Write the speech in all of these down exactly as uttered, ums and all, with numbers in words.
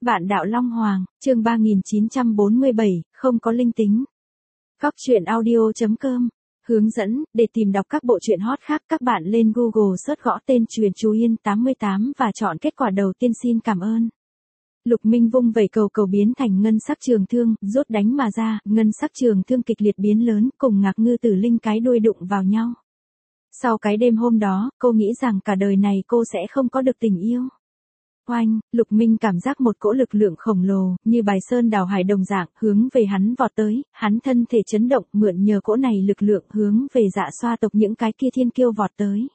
Vạn đạo Long Hoàng, chương ba nghìn chín trăm bốn mươi bảy, không có linh tính. Cóc truyện audio chấm com. Hướng dẫn, để tìm đọc các bộ truyện hot khác các bạn lên Google search gõ tên Truyện Chú Yên tám mươi tám và chọn kết quả đầu tiên. Xin cảm ơn. Lục Minh vung vẩy cầu cầu biến thành ngân sắc trường thương, rút đánh mà ra, ngân sắc trường thương kịch liệt biến lớn, cùng Ngạc Ngư Tử Linh cái đuôi đụng vào nhau. Sau cái đêm hôm đó, cô nghĩ rằng cả đời này cô sẽ không có được tình yêu. Oanh, Lục Minh cảm giác một cỗ lực lượng khổng lồ, như bài sơn đào hải đồng dạng, hướng về hắn vọt tới, hắn thân thể chấn động, mượn nhờ cỗ này lực lượng hướng về Dạ Xoa tộc những cái kia thiên kiêu vọt tới.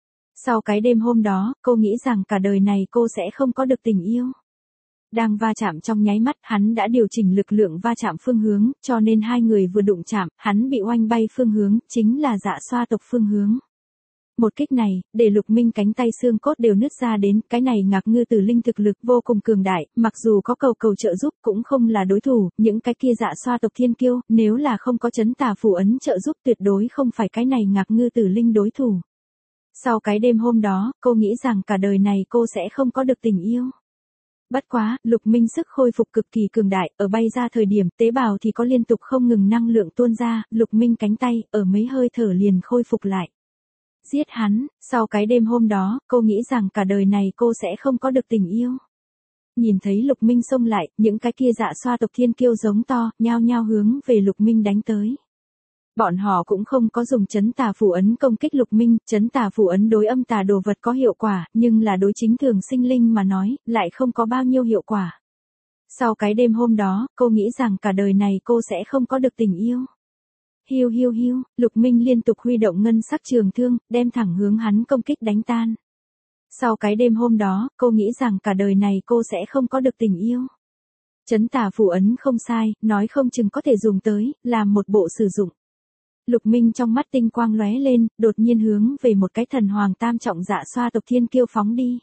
Sau cái đêm hôm đó, cô nghĩ rằng cả đời này cô sẽ không có được tình yêu. Đang va chạm trong nháy mắt, hắn đã điều chỉnh lực lượng va chạm phương hướng, cho nên hai người vừa đụng chạm, hắn bị oanh bay phương hướng, chính là Dạ Xoa tộc phương hướng. Một kích này, để Lục Minh cánh tay xương cốt đều nứt ra đến, cái này Ngạc Ngư Tử Linh thực lực vô cùng cường đại, mặc dù có cầu cầu trợ giúp cũng không là đối thủ, những cái kia Dạ Xoa tộc thiên kiêu, nếu là không có chấn tà phù ấn trợ giúp tuyệt đối không phải cái này Ngạc Ngư Tử Linh đối thủ. Sau cái đêm hôm đó, cô nghĩ rằng cả đời này cô sẽ không có được tình yêu. Bất quá, Lục Minh sức khôi phục cực kỳ cường đại, ở bay ra thời điểm, tế bào thì có liên tục không ngừng năng lượng tuôn ra, Lục Minh cánh tay, ở mấy hơi thở liền khôi phục lại. Giết hắn, sau cái đêm hôm đó, cô nghĩ rằng cả đời này cô sẽ không có được tình yêu. Nhìn thấy Lục Minh xông lại, những cái kia Dạ Xoa tộc thiên kiêu giống to, nhao nhao hướng về Lục Minh đánh tới. Bọn họ cũng không có dùng chấn tà phù ấn công kích Lục Minh, chấn tà phù ấn đối âm tà đồ vật có hiệu quả, nhưng là đối chính thường sinh linh mà nói, lại không có bao nhiêu hiệu quả. Sau cái đêm hôm đó, cô nghĩ rằng cả đời này cô sẽ không có được tình yêu. Hiu hiu hiu, Lục Minh liên tục huy động ngân sắc trường thương, đem thẳng hướng hắn công kích đánh tan. Sau cái đêm hôm đó, cô nghĩ rằng cả đời này cô sẽ không có được tình yêu. Chấn tà phù ấn không sai, nói không chừng có thể dùng tới, làm một bộ sử dụng. Lục Minh trong mắt tinh quang lóe lên, đột nhiên hướng về một cái thần hoàng tam trọng Dạ Xoa tộc thiên kiêu phóng đi.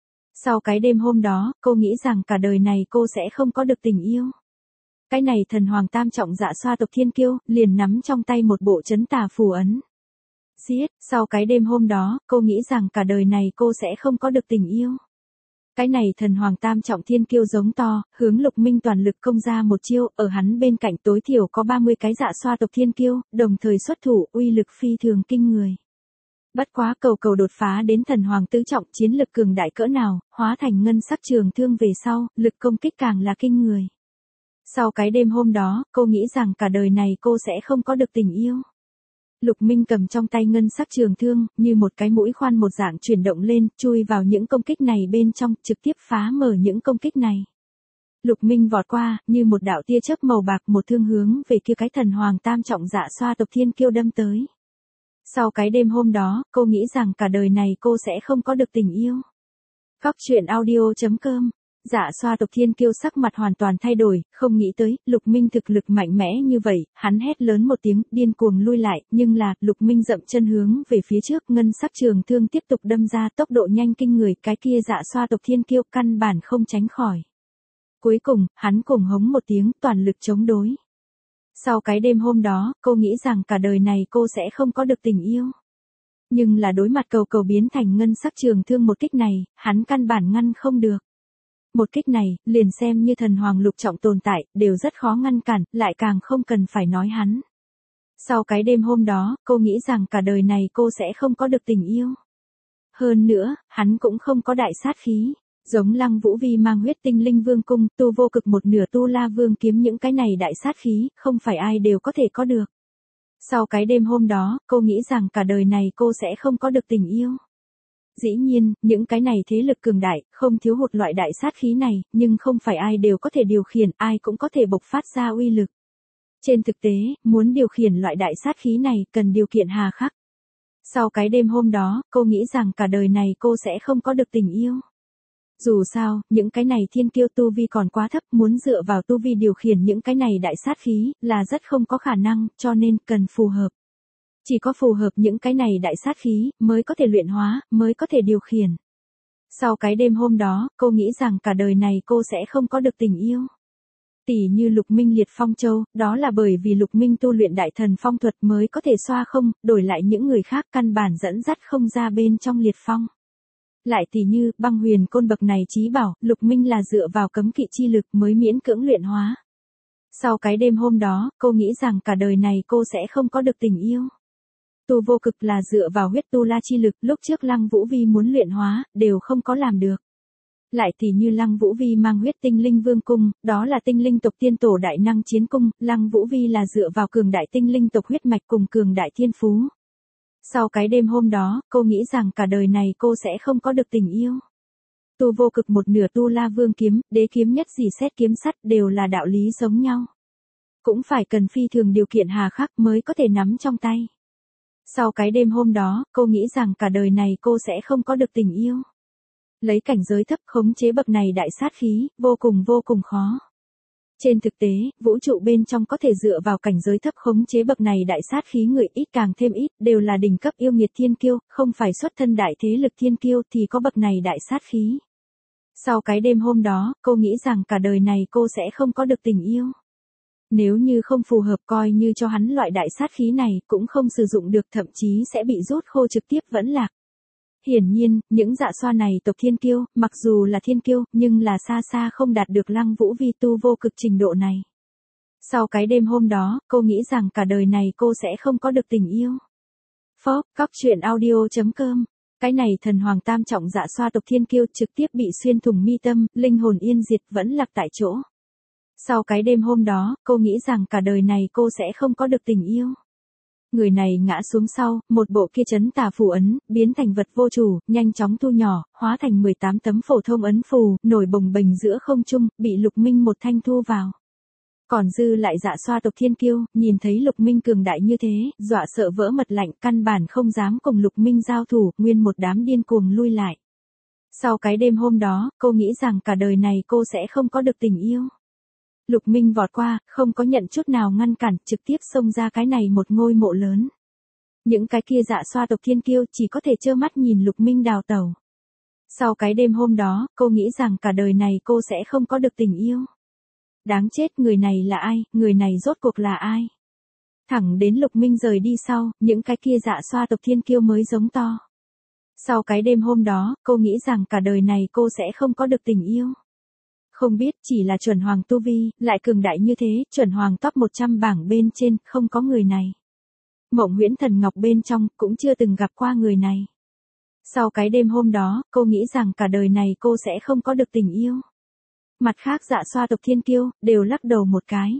Sau cái đêm hôm đó, cô nghĩ rằng cả đời này cô sẽ không có được tình yêu. Cái này thần hoàng tam trọng Dạ Xoa tộc thiên kiêu, liền nắm trong tay một bộ chấn tà phù ấn. Giết, sau cái đêm hôm đó, cô nghĩ rằng cả đời này cô sẽ không có được tình yêu. Cái này thần hoàng tam trọng thiên kiêu giống to, hướng Lục Minh toàn lực công ra một chiêu, ở hắn bên cạnh tối thiểu có ba mươi cái Dạ Xoa tộc thiên kiêu, đồng thời xuất thủ, uy lực phi thường kinh người. Bất quá cầu cầu đột phá đến thần hoàng tứ trọng, chiến lực cường đại cỡ nào, hóa thành ngân sắc trường thương về sau, lực công kích càng là kinh người. Sau cái đêm hôm đó, cô nghĩ rằng cả đời này cô sẽ không có được tình yêu. Lục Minh cầm trong tay ngân sắc trường thương, như một cái mũi khoan một dạng chuyển động lên, chui vào những công kích này bên trong, trực tiếp phá mở những công kích này. Lục Minh vọt qua, như một đạo tia chớp màu bạc, một thương hướng về kia cái thần hoàng tam trọng Dạ Xoa tộc thiên kiêu đâm tới. Sau cái đêm hôm đó, cô nghĩ rằng cả đời này cô sẽ không có được tình yêu. Cóc truyện audio chấm com. Dạ Xoa tộc thiên kiêu sắc mặt hoàn toàn thay đổi, không nghĩ tới, Lục Minh thực lực mạnh mẽ như vậy, hắn hét lớn một tiếng, điên cuồng lui lại, nhưng là, Lục Minh dậm chân hướng về phía trước, ngân sắc trường thương tiếp tục đâm ra, tốc độ nhanh kinh người, cái kia Dạ Xoa tộc thiên kiêu căn bản không tránh khỏi. Cuối cùng, hắn cùng hống một tiếng, toàn lực chống đối. Sau cái đêm hôm đó, cô nghĩ rằng cả đời này cô sẽ không có được tình yêu. Nhưng là đối mặt cầu cầu biến thành ngân sắc trường thương một kích này, hắn căn bản ngăn không được. Một kích này, liền xem như thần hoàng lục trọng tồn tại, đều rất khó ngăn cản, lại càng không cần phải nói hắn. Sau cái đêm hôm đó, cô nghĩ rằng cả đời này cô sẽ không có được tình yêu. Hơn nữa, hắn cũng không có đại sát khí. Giống Lăng Vũ Vi mang huyết tinh linh vương cung, tu vô cực một nửa tu la vương kiếm những cái này đại sát khí, không phải ai đều có thể có được. Sau cái đêm hôm đó, cô nghĩ rằng cả đời này cô sẽ không có được tình yêu. Dĩ nhiên, những cái này thế lực cường đại, không thiếu hụt loại đại sát khí này, nhưng không phải ai đều có thể điều khiển, ai cũng có thể bộc phát ra uy lực. Trên thực tế, muốn điều khiển loại đại sát khí này, cần điều kiện hà khắc. Sau cái đêm hôm đó, cô nghĩ rằng cả đời này cô sẽ không có được tình yêu. Dù sao, những cái này thiên kiêu tu vi còn quá thấp, muốn dựa vào tu vi điều khiển những cái này đại sát khí, là rất không có khả năng, cho nên, cần phù hợp. Chỉ có phù hợp những cái này đại sát khí, mới có thể luyện hóa, mới có thể điều khiển. Sau cái đêm hôm đó, cô nghĩ rằng cả đời này cô sẽ không có được tình yêu. Tỷ như Lục Minh liệt phong châu, đó là bởi vì Lục Minh tu luyện đại thần phong thuật mới có thể xoa không, đổi lại những người khác căn bản dẫn dắt không ra bên trong liệt phong. Lại tỉ như, băng huyền côn bậc này chí bảo, Lục Minh là dựa vào cấm kỵ chi lực mới miễn cưỡng luyện hóa. Sau cái đêm hôm đó, cô nghĩ rằng cả đời này cô sẽ không có được tình yêu. Tu vô cực là dựa vào huyết tu la chi lực, lúc trước Lăng Vũ Vi muốn luyện hóa, đều không có làm được. Lại tỉ như Lăng Vũ Vi mang huyết tinh linh vương cung, đó là tinh linh tộc tiên tổ đại năng chiến cung, Lăng Vũ Vi là dựa vào cường đại tinh linh tộc huyết mạch cùng cường đại thiên phú. Sau cái đêm hôm đó, cô nghĩ rằng cả đời này cô sẽ không có được tình yêu. Tu vô cực một nửa tu la vương kiếm, đế kiếm nhất dì xét kiếm sắt đều là đạo lý giống nhau. Cũng phải cần phi thường điều kiện hà khắc mới có thể nắm trong tay. Sau cái đêm hôm đó, cô nghĩ rằng cả đời này cô sẽ không có được tình yêu. Lấy cảnh giới thấp khống chế bậc này đại sát khí, vô cùng vô cùng khó. Trên thực tế, vũ trụ bên trong có thể dựa vào cảnh giới thấp khống chế bậc này đại sát khí người ít càng thêm ít, đều là đỉnh cấp yêu nghiệt thiên kiêu, không phải xuất thân đại thế lực thiên kiêu thì có bậc này đại sát khí. Sau cái đêm hôm đó, cô nghĩ rằng cả đời này cô sẽ không có được tình yêu. Nếu như không phù hợp coi như cho hắn loại đại sát khí này cũng không sử dụng được, thậm chí sẽ bị rút khô trực tiếp vẫn lạc. Hiển nhiên, những dạ xoa này tộc thiên kiêu, mặc dù là thiên kiêu, nhưng là xa xa không đạt được Lăng Vũ Vi tu vô cực trình độ này. Sau cái đêm hôm đó, cô nghĩ rằng cả đời này cô sẽ không có được tình yêu. Phốc, cóc truyện audio chấm com. Cái này thần hoàng tam trọng dạ xoa tộc thiên kiêu trực tiếp bị xuyên thủng mi tâm, linh hồn yên diệt vẫn lạc tại chỗ. Sau cái đêm hôm đó, cô nghĩ rằng cả đời này cô sẽ không có được tình yêu. Người này ngã xuống sau, một bộ kia chấn tà phù ấn, biến thành vật vô chủ, nhanh chóng thu nhỏ, hóa thành mười tám tấm phổ thông ấn phù, nổi bồng bềnh giữa không trung, bị Lục Minh một thanh thu vào. Còn dư lại dạ xoa tộc thiên kiêu, nhìn thấy Lục Minh cường đại như thế, dọa sợ vỡ mật lạnh, căn bản không dám cùng Lục Minh giao thủ, nguyên một đám điên cuồng lui lại. Sau cái đêm hôm đó, cô nghĩ rằng cả đời này cô sẽ không có được tình yêu. Lục Minh vọt qua, không có nhận chút nào ngăn cản, trực tiếp xông ra cái này một ngôi mộ lớn. Những cái kia dạ xoa tộc thiên kiêu chỉ có thể trơ mắt nhìn Lục Minh đào tẩu. Sau cái đêm hôm đó, cô nghĩ rằng cả đời này cô sẽ không có được tình yêu. Đáng chết, người này là ai, người này rốt cuộc là ai? Thẳng đến Lục Minh rời đi sau, những cái kia dạ xoa tộc thiên kiêu mới giống to. Sau cái đêm hôm đó, cô nghĩ rằng cả đời này cô sẽ không có được tình yêu. Không biết, chỉ là chuẩn hoàng tu vi, lại cường đại như thế, chuẩn hoàng top một trăm bảng bên trên, không có người này. Mộng huyễn thần ngọc bên trong, cũng chưa từng gặp qua người này. Sau cái đêm hôm đó, cô nghĩ rằng cả đời này cô sẽ không có được tình yêu. Mặt khác dạ xoa tộc thiên kiêu, đều lắc đầu một cái.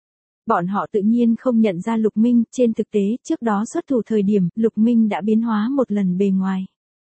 Bọn họ tự nhiên không nhận ra Lục Minh, trên thực tế, trước đó xuất thủ thời điểm, Lục Minh đã biến hóa một lần bề ngoài.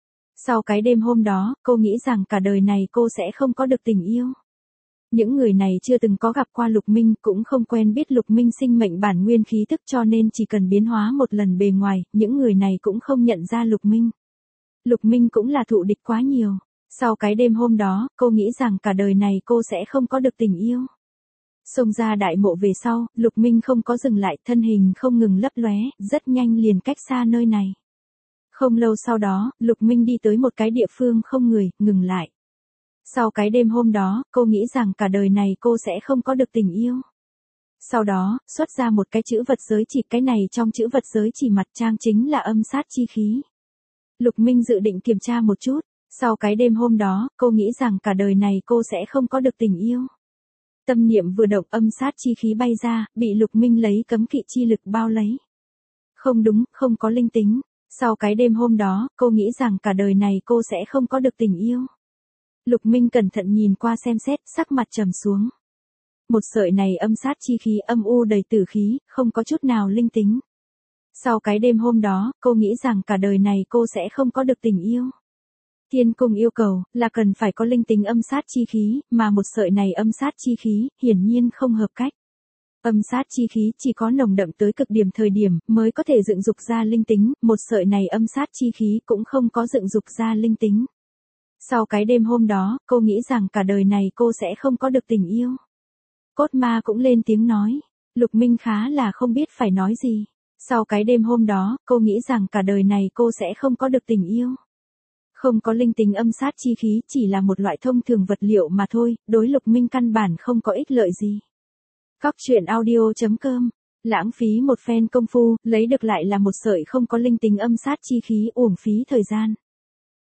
Sau cái đêm hôm đó, cô nghĩ rằng cả đời này cô sẽ không có được tình yêu. Những người này chưa từng có gặp qua Lục Minh, cũng không quen biết Lục Minh sinh mệnh bản nguyên khí tức, cho nên chỉ cần biến hóa một lần bề ngoài, những người này cũng không nhận ra Lục Minh. Lục Minh cũng là thụ địch quá nhiều. Sau cái đêm hôm đó, cô nghĩ rằng cả đời này cô sẽ không có được tình yêu. Xông ra đại mộ về sau, Lục Minh không có dừng lại, thân hình không ngừng lấp lóe, rất nhanh liền cách xa nơi này. Không lâu sau đó, Lục Minh đi tới một cái địa phương không người, ngừng lại. Sau cái đêm hôm đó, cô nghĩ rằng cả đời này cô sẽ không có được tình yêu. Sau đó, xuất ra một cái chữ vật giới chỉ, cái này trong chữ vật giới chỉ mặt trang chính là âm sát chi khí. Lục Minh dự định kiểm tra một chút. Sau cái đêm hôm đó, cô nghĩ rằng cả đời này cô sẽ không có được tình yêu. Tâm niệm vừa động, âm sát chi khí bay ra, bị Lục Minh lấy cấm kỵ chi lực bao lấy. Không đúng, không có linh tính. Sau cái đêm hôm đó, cô nghĩ rằng cả đời này cô sẽ không có được tình yêu. Lục Minh cẩn thận nhìn qua xem xét, sắc mặt trầm xuống. Một sợi này âm sát chi khí âm u đầy tử khí, không có chút nào linh tính. Sau cái đêm hôm đó, cô nghĩ rằng cả đời này cô sẽ không có được tình yêu. Thiên cung yêu cầu, là cần phải có linh tính âm sát chi khí, mà một sợi này âm sát chi khí, hiển nhiên không hợp cách. Âm sát chi khí chỉ có nồng đậm tới cực điểm thời điểm, mới có thể dựng dục ra linh tính, một sợi này âm sát chi khí cũng không có dựng dục ra linh tính. Sau cái đêm hôm đó, cô nghĩ rằng cả đời này cô sẽ không có được tình yêu. Cốt ma cũng lên tiếng nói. Lục Minh khá là không biết phải nói gì. Sau cái đêm hôm đó, cô nghĩ rằng cả đời này cô sẽ không có được tình yêu. Không có linh tính âm sát chi khí chỉ là một loại thông thường vật liệu mà thôi, đối Lục Minh căn bản không có ích lợi gì. Cóc truyện audio chấm com. Lãng phí một phen công phu, lấy được lại là một sợi không có linh tính âm sát chi khí, uổng phí thời gian.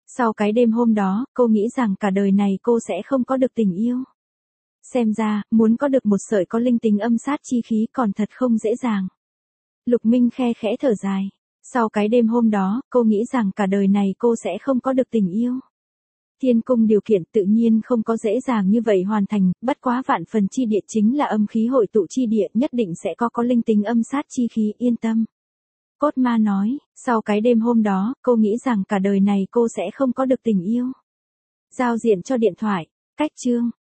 Sau cái đêm hôm đó, cô nghĩ rằng cả đời này cô sẽ không có được tình yêu. Xem ra, muốn có được một sợi có linh tính âm sát chi khí còn thật không dễ dàng. Lục Minh khe khẽ thở dài. Sau cái đêm hôm đó, cô nghĩ rằng cả đời này cô sẽ không có được tình yêu. Thiên cung điều kiện tự nhiên không có dễ dàng như vậy hoàn thành, bất quá vạn phần chi địa chính là âm khí hội tụ chi địa, nhất định sẽ có có linh tính âm sát chi khí, yên tâm. Cốt ma nói, sau cái đêm hôm đó, cô nghĩ rằng cả đời này cô sẽ không có được tình yêu. Giao diện cho điện thoại, cách chương.